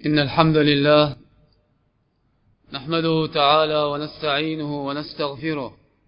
إن الحمد لله نحمده تعالى ونستعينه ونستغفره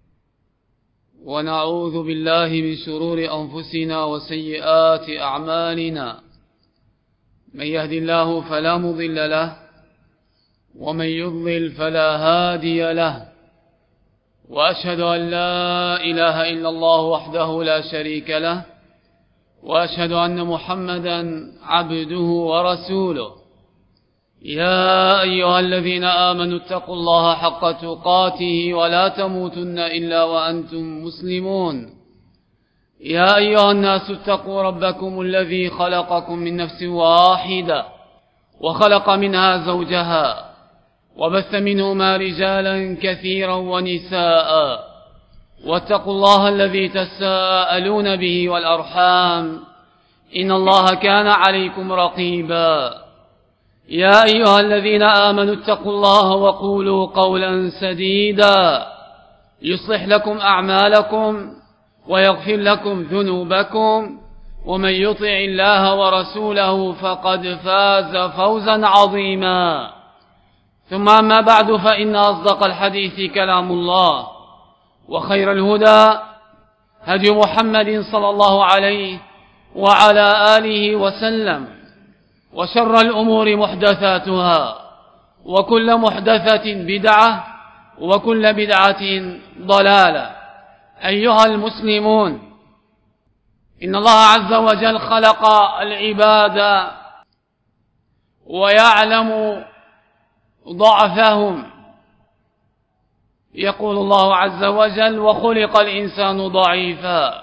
ونعوذ بالله من شرور أنفسنا وسيئات أعمالنا. من يهد الله فلا مضل له ومن يضلل فلا هادي له، وأشهد أن لا إله إلا الله وحده لا شريك له، وأشهد أن محمدا عبده ورسوله. يا أيها الذين آمنوا اتقوا الله حق تقاته ولا تموتن إلا وأنتم مسلمون. يا أيها الناس اتقوا ربكم الذي خلقكم من نفس واحدة وخلق منها زوجها وبث منهما رجالا كثيرا ونساء، واتقوا الله الذي تساءلون به والأرحام إن الله كان عليكم رقيبا. يا أيها الذين آمنوا اتقوا الله وقولوا قولا سديدا يصلح لكم أعمالكم ويغفر لكم ذنوبكم، ومن يطع الله ورسوله فقد فاز فوزا عظيما. ثم أما بعد، فإن أصدق الحديث كلام الله، وخير الهدى هدي محمد صلى الله عليه وعلى آله وسلم، وشر الأمور محدثاتها، وكل محدثة بدعة، وكل بدعة ضلالة. أيها المسلمون، إن الله عز وجل خلق العباد ويعلم ضعفهم. يقول الله عز وجل: وخلق الإنسان ضعيفا.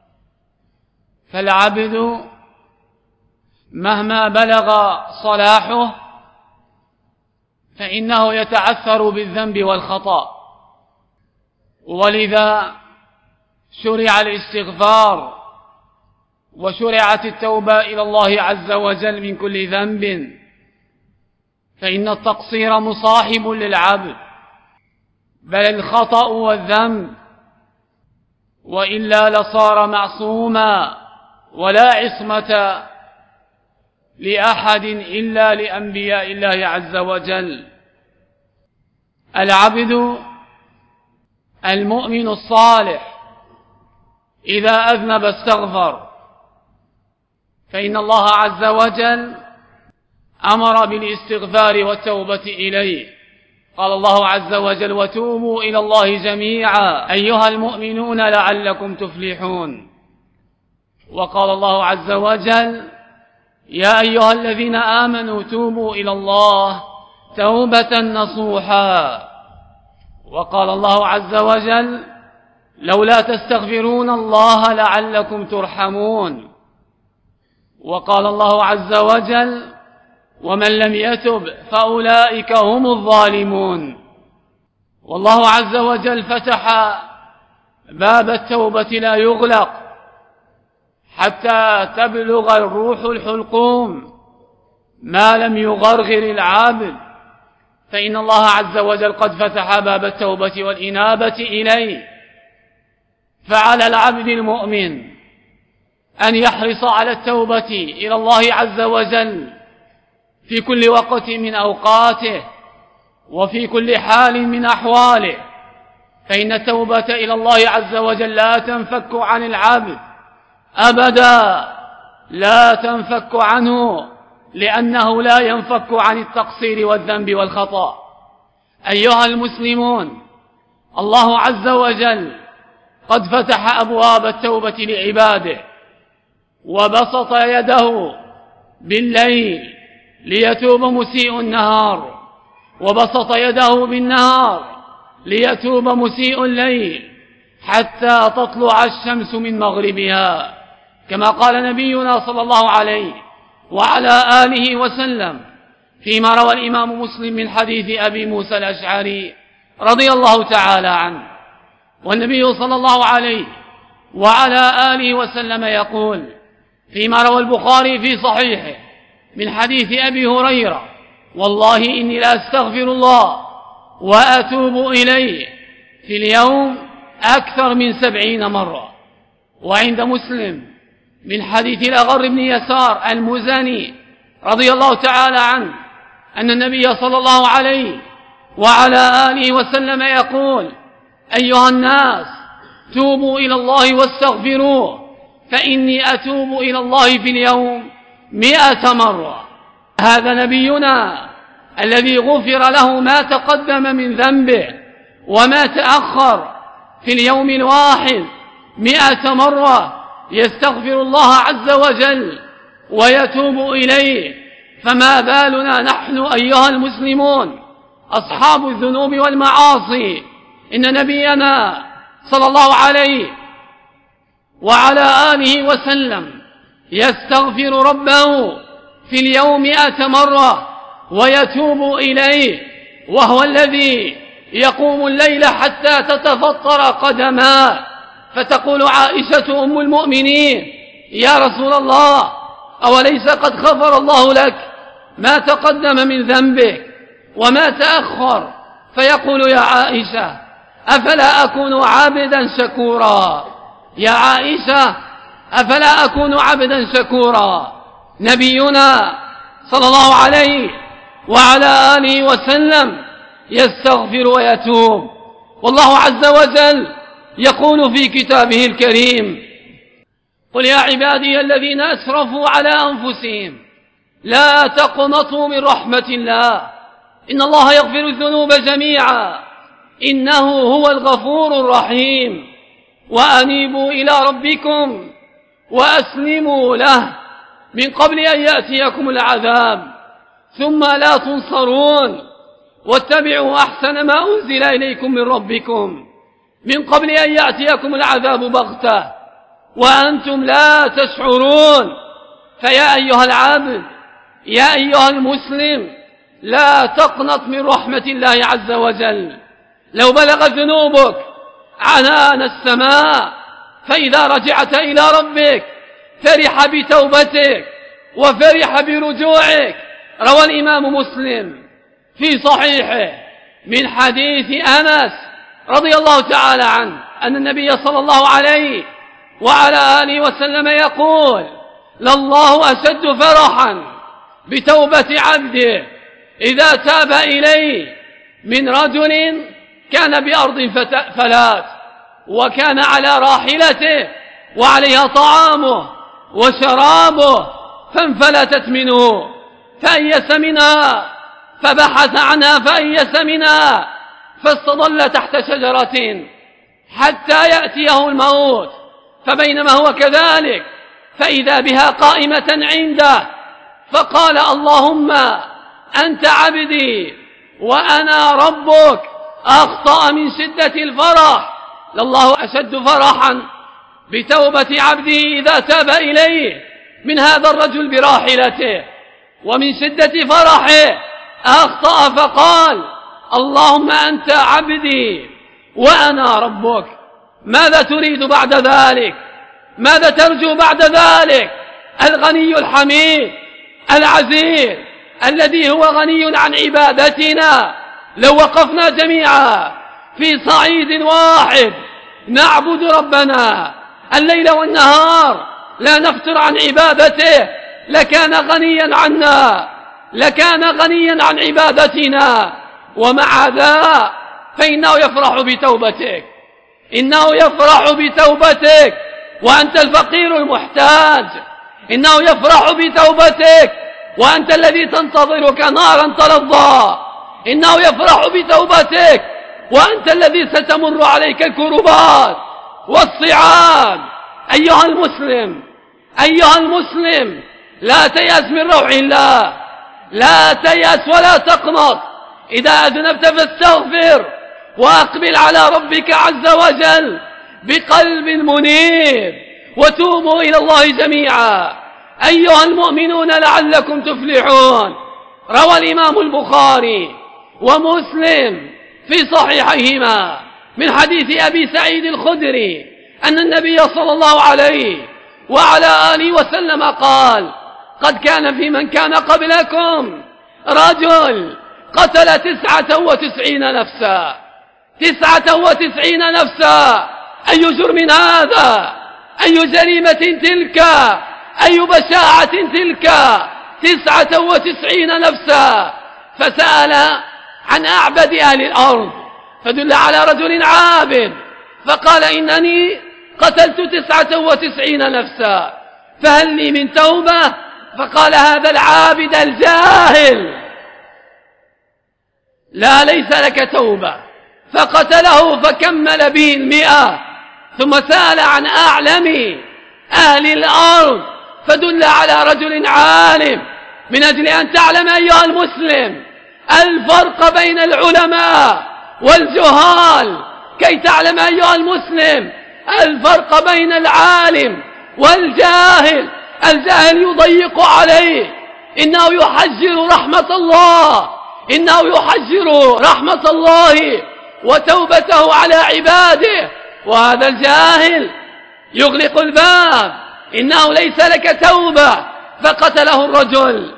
فالعبد مهما بلغ صلاحه فإنه يتعثر بالذنب والخطأ، ولذا شرع الاستغفار وشرعت التوبة إلى الله عز وجل من كل ذنب، فإن التقصير مصاحب للعبد، بل الخطأ والذنب، وإلا لصار معصوما، ولا عصمة لأحد إلا لأنبياء الله عز وجل. العبد المؤمن الصالح إذا أذنب استغفر، فإن الله عز وجل أمر بالاستغفار والتوبة إليه. قال الله عز وجل: وتوبوا إلى الله جميعا أيها المؤمنون لعلكم تفلحون. وقال الله عز وجل: يا أيها الذين آمنوا توبوا إلى الله توبة نصوحا. وقال الله عز وجل: لولا تستغفرون الله لعلكم ترحمون. وقال الله عز وجل: ومن لم يتب فأولئك هم الظالمون. والله عز وجل فتح باب التوبة لا يغلق حتى تبلغ الروح الحلقوم ما لم يغرغر العابد، فإن الله عز وجل قد فتح باب التوبة والإنابة إليه. فعلى العبد المؤمن أن يحرص على التوبة إلى الله عز وجل في كل وقت من أوقاته وفي كل حال من أحواله، فإن التوبة إلى الله عز وجل لا تنفك عن العبد أبدا، لا تنفك عنه، لأنه لا ينفك عن التقصير والذنب والخطأ. أيها المسلمون، الله عز وجل قد فتح أبواب التوبة لعباده، وبسط يده بالليل ليتوب مسيء النهار، وبسط يده بالنهار ليتوب مسيء الليل، حتى تطلع الشمس من مغربها، كما قال نبينا صلى الله عليه وعلى آله وسلم فيما روى الإمام مسلم من حديث أبي موسى الأشعري رضي الله تعالى عنه. والنبي صلى الله عليه وعلى آله وسلم يقول فيما روى البخاري في صحيحه من حديث أبي هريرة: والله إني لأستغفر الله وأتوب إليه في اليوم أكثر من 70 مرة. وعند مسلم من حديث الأغر بن يسار المزني رضي الله تعالى عنه أن النبي صلى الله عليه وعلى آله وسلم يقول: أيها الناس توبوا إلى الله واستغفروه فإني أتوب إلى الله في اليوم 100 مرة. هذا نبينا الذي غفر له ما تقدم من ذنبه وما تأخر، في اليوم الواحد 100 مرة يستغفر الله عز وجل ويتوب إليه. فما بالنا نحن أيها المسلمون أصحاب الذنوب والمعاصي؟ إن نبينا صلى الله عليه وعلى آله وسلم يستغفر ربه في اليوم 100 مرة ويتوب إليه، وهو الذي يقوم الليل حتى تتفطر قدماه، فتقول عائشة أم المؤمنين: يا رسول الله، أوليس قد غفر الله لك ما تقدم من ذنبك وما تأخر؟ فيقول: يا عائشة أفلا أكون عبدا شكورا؟ يا عائشة أفلا أكون عبدا شكورا؟ نبينا صلى الله عليه وعلى آله وسلم يستغفر ويتوب، والله عز وجل يقول في كتابه الكريم: قل يا عبادي الذين أسرفوا على أنفسهم لا تقنطوا من رحمة الله إن الله يغفر الذنوب جميعا إنه هو الغفور الرحيم، وأنيبوا إلى ربكم وأسلموا له من قبل أن يأتيكم العذاب ثم لا تنصرون، واتبعوا أحسن ما أنزل إليكم من ربكم من قبل أن يأتيكم العذاب بغتة وأنتم لا تشعرون. فيا أيها العبد، يا أيها المسلم، لا تقنط من رحمة الله عز وجل. لو بلغت ذنوبك عنان السماء فإذا رجعت إلى ربك فرح بتوبتك وفرح برجوعك. روى الإمام مسلم في صحيحه من حديث أنس رضي الله تعالى عنه أن النبي صلى الله عليه وعلى آله وسلم يقول: لله أشد فرحا بتوبة عبده إذا تاب إليه من رجل كان بأرض فلات وكان على راحلته وعليها طعامه وشرابه فانفلتت منه فأيس منها فبحث عنها فأيس منها فاستظل تحت شجرة حتى يأتيه الموت، فبينما هو كذلك فإذا بها قائمة عنده فقال: اللهم أنت عبدي وأنا ربك. أخطأ من شدة الفرح. لله أشد فرحا بتوبة عبده إذا تاب إليه من هذا الرجل براحلته، ومن شدة فرحه أخطأ فقال: اللهم أنت عبدي وأنا ربك. ماذا تريد بعد ذلك؟ ماذا ترجو بعد ذلك؟ الغني الحميد العزيز الذي هو غني عن عبادتنا. لو وقفنا جميعا في صعيد واحد نعبد ربنا الليل والنهار لا نفتر عن عبادته لكان غنيا عنا، لكان غنيا عن عبادتنا. ومع ذا فإنه يفرح بتوبتك، إنه يفرح بتوبتك وأنت الفقير المحتاج، إنه يفرح بتوبتك وأنت الذي تنتظرك نارا تلظى، إنه يفرح بتوبتك وأنت الذي ستمر عليك الكربات والصعاب. أيها المسلم، أيها المسلم، لا تيأس من روح الله، لا تيأس ولا تقنط. إذا أذنبت فاستغفر وأقبل على ربك عز وجل بقلب منيب وتوبوا إلى الله جميعا أيها المؤمنون لعلكم تفلحون. روى الإمام البخاري ومسلم في صحيحيهما من حديث أبي سعيد الخدري أن النبي صلى الله عليه وعلى آله وسلم قال: قد كان في من كان قبلكم رجل قتل 99 نفسا. 99 نفسا. أي جرم هذا؟ أي جريمة تلك؟ أي بشاعة تلك؟ 99 نفسا فسأل عن أعبد أهل الأرض فدل على رجل عابد فقال إنني قتلت 99 نفسا فهل لي من توبة؟ فقال هذا العابد الجاهل لا ليس لك توبة، فقتله فكمل به 100. ثم سأل عن أعلم أهل الأرض فدل على رجل عالم، من أجل أن تعلم أيها المسلم الفرق بين العلماء والجهال، كي تعلم أيها المسلم الفرق بين العالم والجاهل. الجاهل يضيق عليه، إنه يحجر رحمة الله، إنه يحجر رحمة الله وتوبته على عباده، وهذا الجاهل يغلق الباب، إنه ليس لك توبة. فقتله الرجل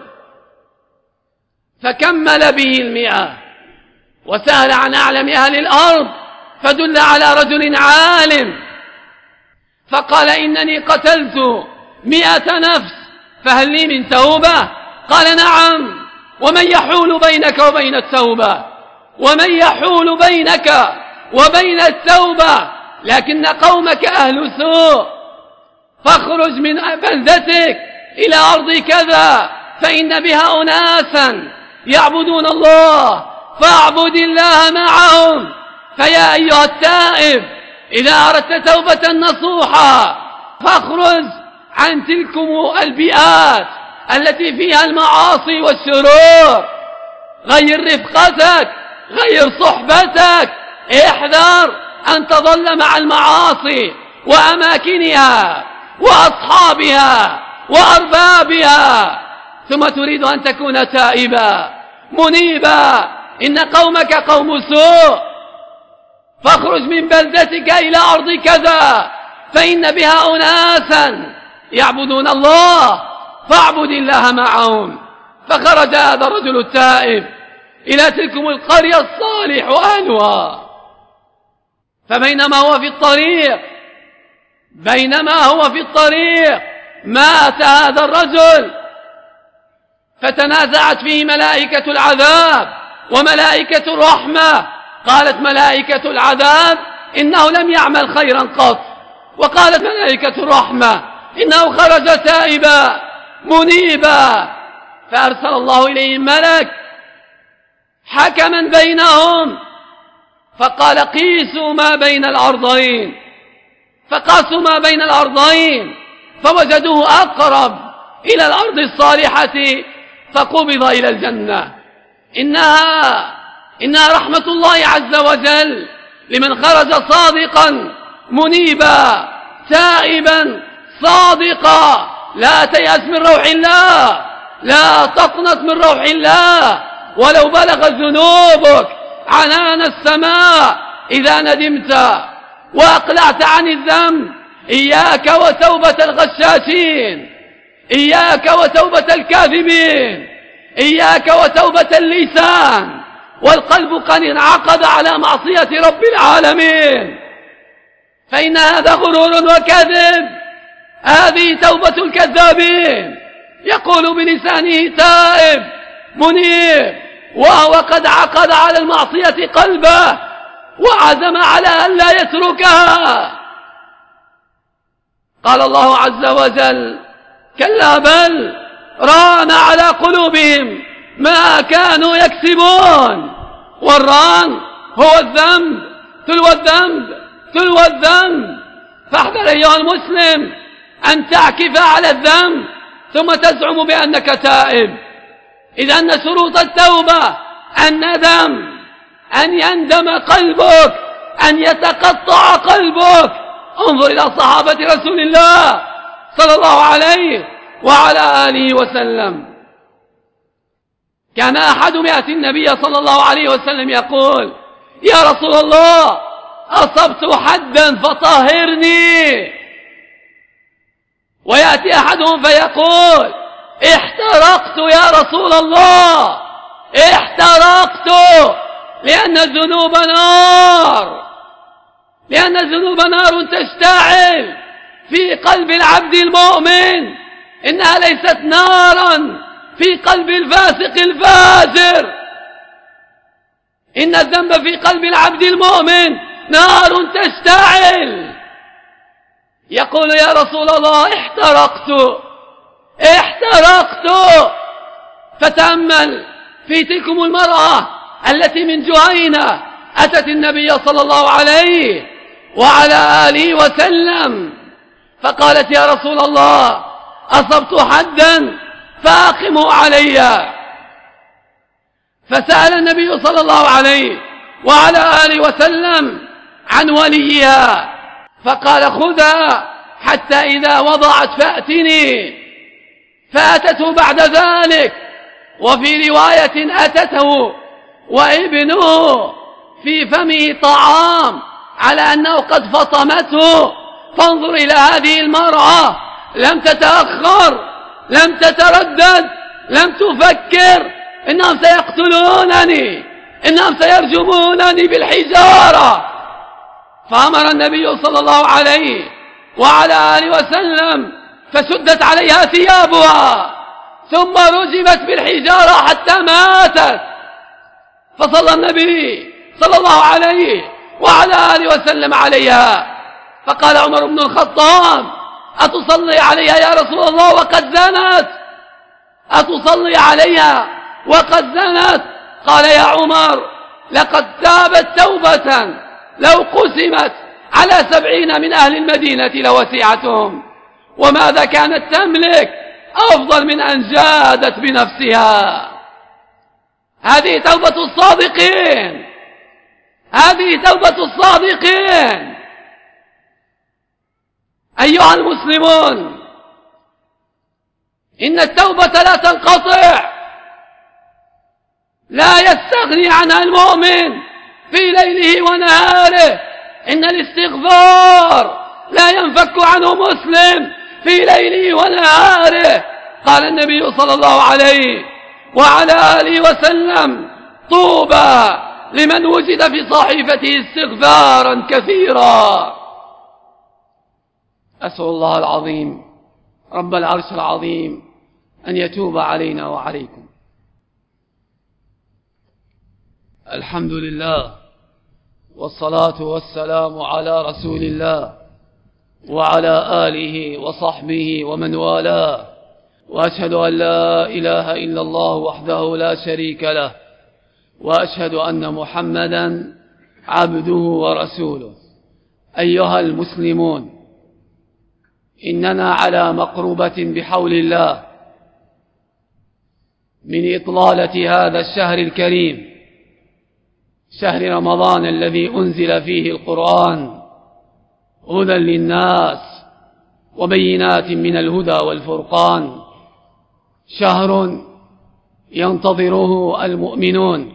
فكمل به 100. وسأل عن أعلم أهل الأرض فدل على رجل عالم فقال إنني قتلت 100 نفس فهل لي من توبة؟ قال نعم. ومن يحول بينك وبين التوبة؟ ومن يحول بينك وبين التوبة؟ لكن قومك أهل سوء، فاخرج من بلدتك إلى أرض كذا فإن بها أناسا يعبدون الله فاعبد الله معهم. فيا أيها التائب إذا أردت توبة نصوحا فاخرج عن تلكم البيئات التي فيها المعاصي والشرور، غير رفقتك، غير صحبتك، احذر أن تظل مع المعاصي وأماكنها وأصحابها وأربابها، ثم تريد أن تكون تائبا منيبا. إن قومك قوم سوء، فاخرج من بلدتك إلى أرض كذا فإن بها أناسا يعبدون الله فاعبد الله معهم. فخرج هذا الرجل التائب إلى تلكم القرية الصالح أهلها، فبينما هو في الطريق مات هذا الرجل، فتنازعت فيه ملائكة العذاب وملائكة الرحمة. قالت ملائكة العذاب إنه لم يعمل خيرا قط، وقالت ملائكة الرحمة إنه خرج تائبا منيبا. فأرسل الله إليهم ملك حكما بينهم فقال قيسوا ما بين الأرضين، فقاسوا ما بين الأرضين فوجدوه أقرب إلى الأرض الصالحة فقبض إلى الجنة. إنها رحمة الله عز وجل لمن خرج صادقا منيبا تائبا صادقا. لا تيأس من روح الله، لا تقنط من روح الله، ولو بلغت ذنوبك عنان السماء إذا ندمت وأقلعت عن الذنب. إياك وتوبة الغشاشين، إياك وتوبة الكاذبين، إياك وتوبة اللسان والقلب قد انعقد على معصية رب العالمين، فإن هذا غرور وكذب. هذه توبة الكذابين، يقول بلسانه تائب منيب وهو قد عقد على المعصية قلبه وعزم على أن لا يتركها. قال الله عز وجل كلا بل ران على قلوبهم ما كانوا يكسبون. والران هو الذنب تلو الذنب. فاحذر أيها المسلم أن تعكف على الذنب ثم تزعم بأنك تائب. إذ أن شروط التوبة الندم، أن يندم قلبك، أن يتقطع قلبك. انظر إلى صحابة رسول الله صلى الله عليه وعلى آله وسلم. كان أحدهم يأتي النبي صلى الله عليه وسلم يقول يا رسول الله أصبت حدا فطهرني، ويأتي أحدهم فيقول احترقت يا رسول الله، احترقت، لأن الذنوب نار تشتعل في قلب العبد المؤمن، إنها ليست نارا في قلب الفاسق الفاجر. إن الذنب في قلب العبد المؤمن نار تشتعل. يقول يا رسول الله احترقت. فتأمل في تلكم المرأة التي من جهينة أتت النبي صلى الله عليه وعلى آله وسلم فقالت يا رسول الله أصبت حدا فأقمه علي. فسأل النبي صلى الله عليه وعلى آله وسلم عن وليها فقال خذها حتى إذا وضعت فأتني. فأتته بعد ذلك، وفي رواية أتته وابنه في فمه طعام على أنه قد فطمته. فانظر إلى هذه المرأة، لم تتأخر، لم تتردد، لم تفكر إنهم سيقتلونني، إنهم سيرجمونني بالحجارة. فأمر النبي صلى الله عليه وعلى آله وسلم فشدت عليها ثيابها ثم رجمت بالحجارة حتى ماتت. فصلى النبي صلى الله عليه وعلى آله وسلم عليها. فقال عمر بن الخطاب أتصلي عليها يا رسول الله وقد زنت؟ أتصلي عليها وقد زنت؟ قال يا عمر لقد تابت توبة لو قسمت على 70 من أهل المدينة لوسعتهم، وماذا كانت تملك أفضل من أن جادت بنفسها. هذه توبة الصادقين، هذه توبة الصادقين. أيها المسلمون، إن التوبة لا تنقطع، لا يستغني عنها المؤمن في ليله ونهاره. إن الاستغفار لا ينفك عنه مسلم في ليله ونهاره. قال النبي صلى الله عليه وعلى آله وسلم طوبى لمن وجد في صحيفته استغفارا كثيرا. أسأل الله العظيم رب العرش العظيم أن يتوب علينا وعليكم. الحمد لله والصلاة والسلام على رسول الله وعلى آله وصحبه ومن والاه، وأشهد أن لا إله إلا الله وحده لا شريك له، وأشهد أن محمدا عبده ورسوله. أيها المسلمون، إننا على مقربة بحول الله من إطلالة هذا الشهر الكريم، شهر رمضان الذي أنزل فيه القرآن هدى للناس وبينات من الهدى والفرقان، شهر ينتظره المؤمنون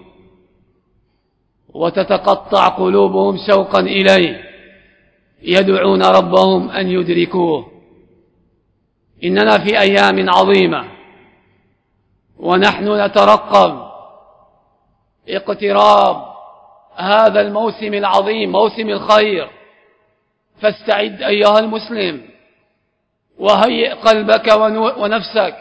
وتتقطع قلوبهم شوقا إليه، يدعون ربهم أن يدركوه. إننا في أيام عظيمة ونحن نترقب اقتراب هذا الموسم العظيم، موسم الخير. فاستعد أيها المسلم وهيئ قلبك ونفسك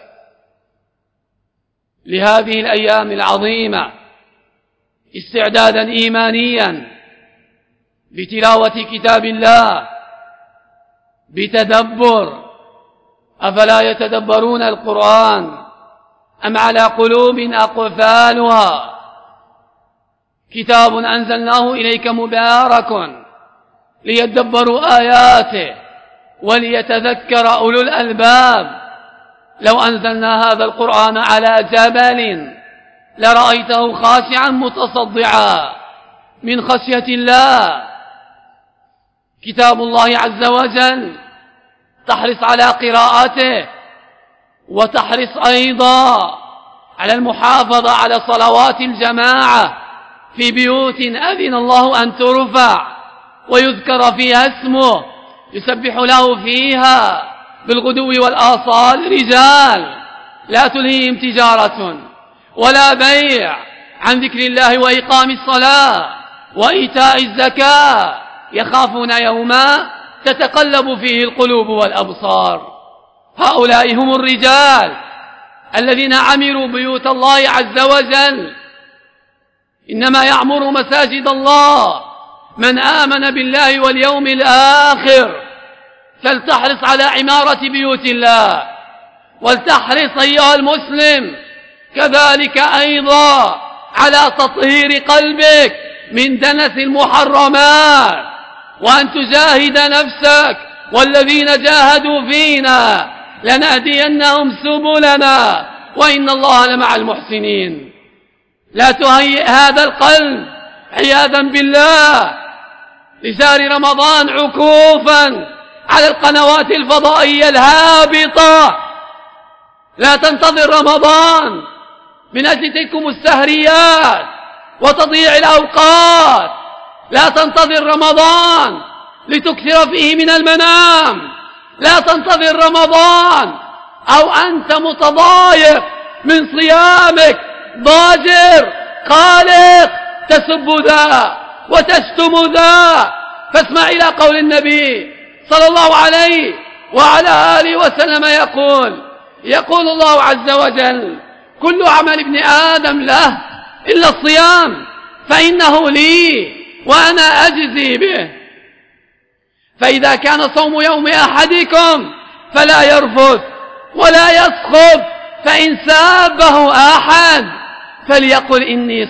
لهذه الأيام العظيمة استعدادا إيمانيا بتلاوة كتاب الله، بتدبر. أفلا يتدبرون القرآن أم على قلوب أقفالها؟ كتاب أنزلناه إليك مبارك ليدبروا آياته وليتذكر أولو الألباب. لو أنزلنا هذا القرآن على جبل لرأيته خاشعا متصدعا من خشية الله. كتاب الله عز وجل تحرص على قراءته، وتحرص أيضا على المحافظة على صلوات الجماعة في بيوت أذن الله أن ترفع ويذكر فيها اسمه، يسبح له فيها بالغدو والآصال رجال لا تلهيهم تجارة ولا بيع عن ذكر الله وإقام الصلاة وإيتاء الزكاة، يخافون يوما تتقلب فيه القلوب والأبصار. هؤلاء هم الرجال الذين عمروا بيوت الله عز وجل إنما يعمر مساجد الله من آمن بالله واليوم الآخر. فلتحرص على عمارة بيوت الله، ولتحرص أيها المسلم كذلك أيضا على تطهير قلبك من دنس المحرمات، وأن تجاهد نفسك، والذين جاهدوا فينا لنهدينهم سبلنا وإن الله لمع المحسنين. لا تهيئ هذا القلب عياذا بالله لشهر رمضان عكوفا على القنوات الفضائية الهابطة. لا تنتظر رمضان من أجل تلكم السهريات وتضييع الأوقات. لا تنتظر رمضان لتكثر فيه من المنام. لا تنتظر رمضان أو أنت متضايق من صيامك ضاجر قالق تسب ذا وتشتم ذا. فاسمع إلى قول النبي صلى الله عليه وعلى آله وسلم يقول الله عز وجل: كل عمل ابن آدم له إلا الصيام فإنه لي وأنا أجزي به. فإذا كان صوم يوم أحدكم فلا يرفث ولا يسخب، فإن سابه أحد فليقل إني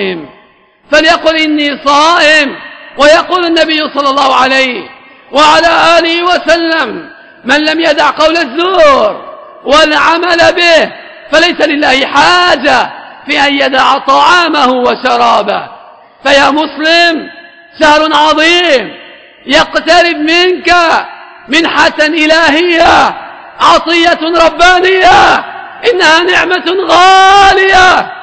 صائم. ويقول النبي صلى الله عليه وعلى آله وسلم: من لم يدع قول الزور والعمل به فليس لله حاجة في أن يدع طعامه وشرابه. فيا مسلم، شهر عظيم يقترب منك منحة إلهية، عطية ربانية، إنها نعمة غالية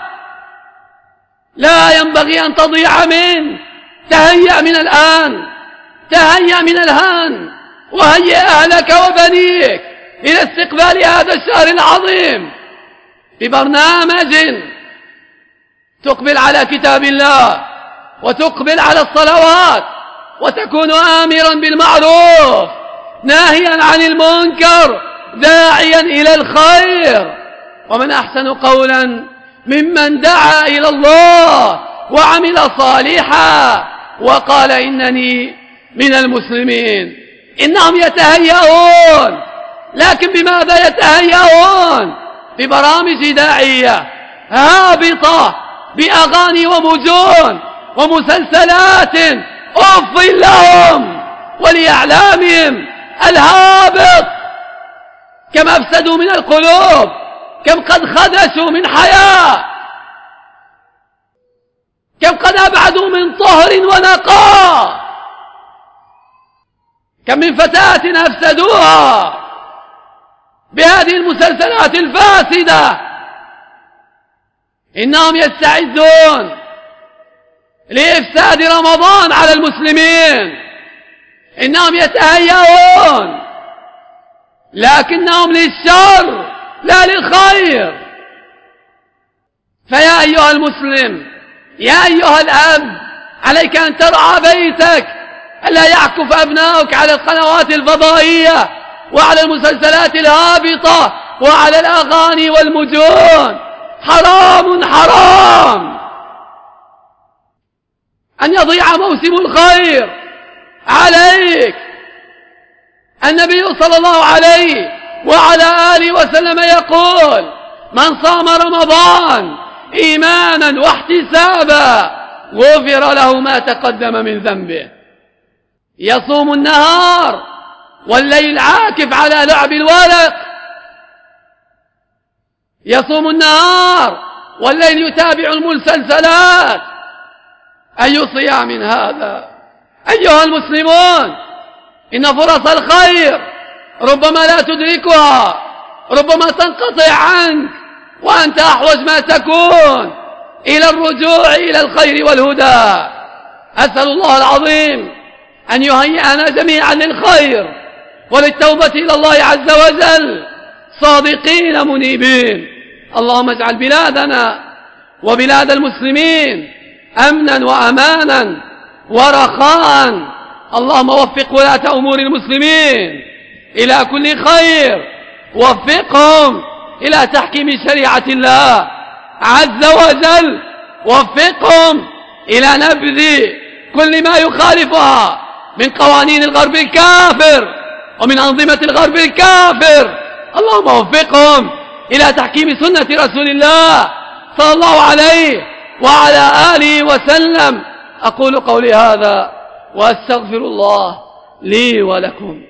لا ينبغي أن تضيع منه. تهيأ من الآن، تهيأ من الهان، وهيئ أهلك وبنيك إلى استقبال هذا الشهر العظيم ببرنامج تقبل على كتاب الله وتقبل على الصلوات، وتكون آمرا بالمعروف ناهيا عن المنكر داعيا إلى الخير. ومن أحسن قولا ممن دعا إلى الله وعمل صالحا وقال إنني من المسلمين. إنهم يتهيئون، لكن بماذا يتهيئون؟ ببرامج داعية هابطة، بأغاني ومجون ومسلسلات أف لهم ولأعلامهم الهابط. كم أفسدوا من القلوب، كم قد خدشوا من حياة، كم قد أبعدوا من طهر ونقاء، كم من فتاة أفسدوها بهذه المسلسلات الفاسدة. إنهم يستعدون لإفساد رمضان على المسلمين، إنهم يتهيئون، لكنهم للشر لا للخير. فيا أيها المسلم، يا أيها الأب، عليك أن ترعى بيتك، ألا يعكف أبنائك على القنوات الفضائية وعلى المسلسلات الهابطة وعلى الأغاني والمجون. حرام حرام أن يضيع موسم الخير عليك. النبي صلى الله عليه وعلى آله وسلم يقول: من صام رمضان إيمانا واحتسابا غفر له ما تقدم من ذنبه. يصوم النهار والليل عاكف على لعب الورق، يصوم النهار والليل يتابع المسلسلات. أي صيام هذا؟ أيها المسلمون، إن فرص الخير ربما لا تدركها، ربما تنقطع عنك، وأنت أحوج ما تكون إلى الرجوع إلى الخير والهدى. أسأل الله العظيم أن يهيئنا جميعا للخير وللتوبة إلى الله عز وجل صادقين منيبين. اللهم اجعل بلادنا وبلاد المسلمين أمنا وأمانا ورخاء. اللهم وفق ولاة أمور المسلمين إلى كل خير، وفقهم إلى تحكيم شريعة الله عز وجل وفقهم إلى نبذ كل ما يخالفها من قوانين الغرب الكافر ومن أنظمة الغرب الكافر. اللهم وفقهم إلى تحكيم سنة رسول الله صلى الله عليه وعلى آله وسلم. أقول قولي هذا وأستغفر الله لي ولكم.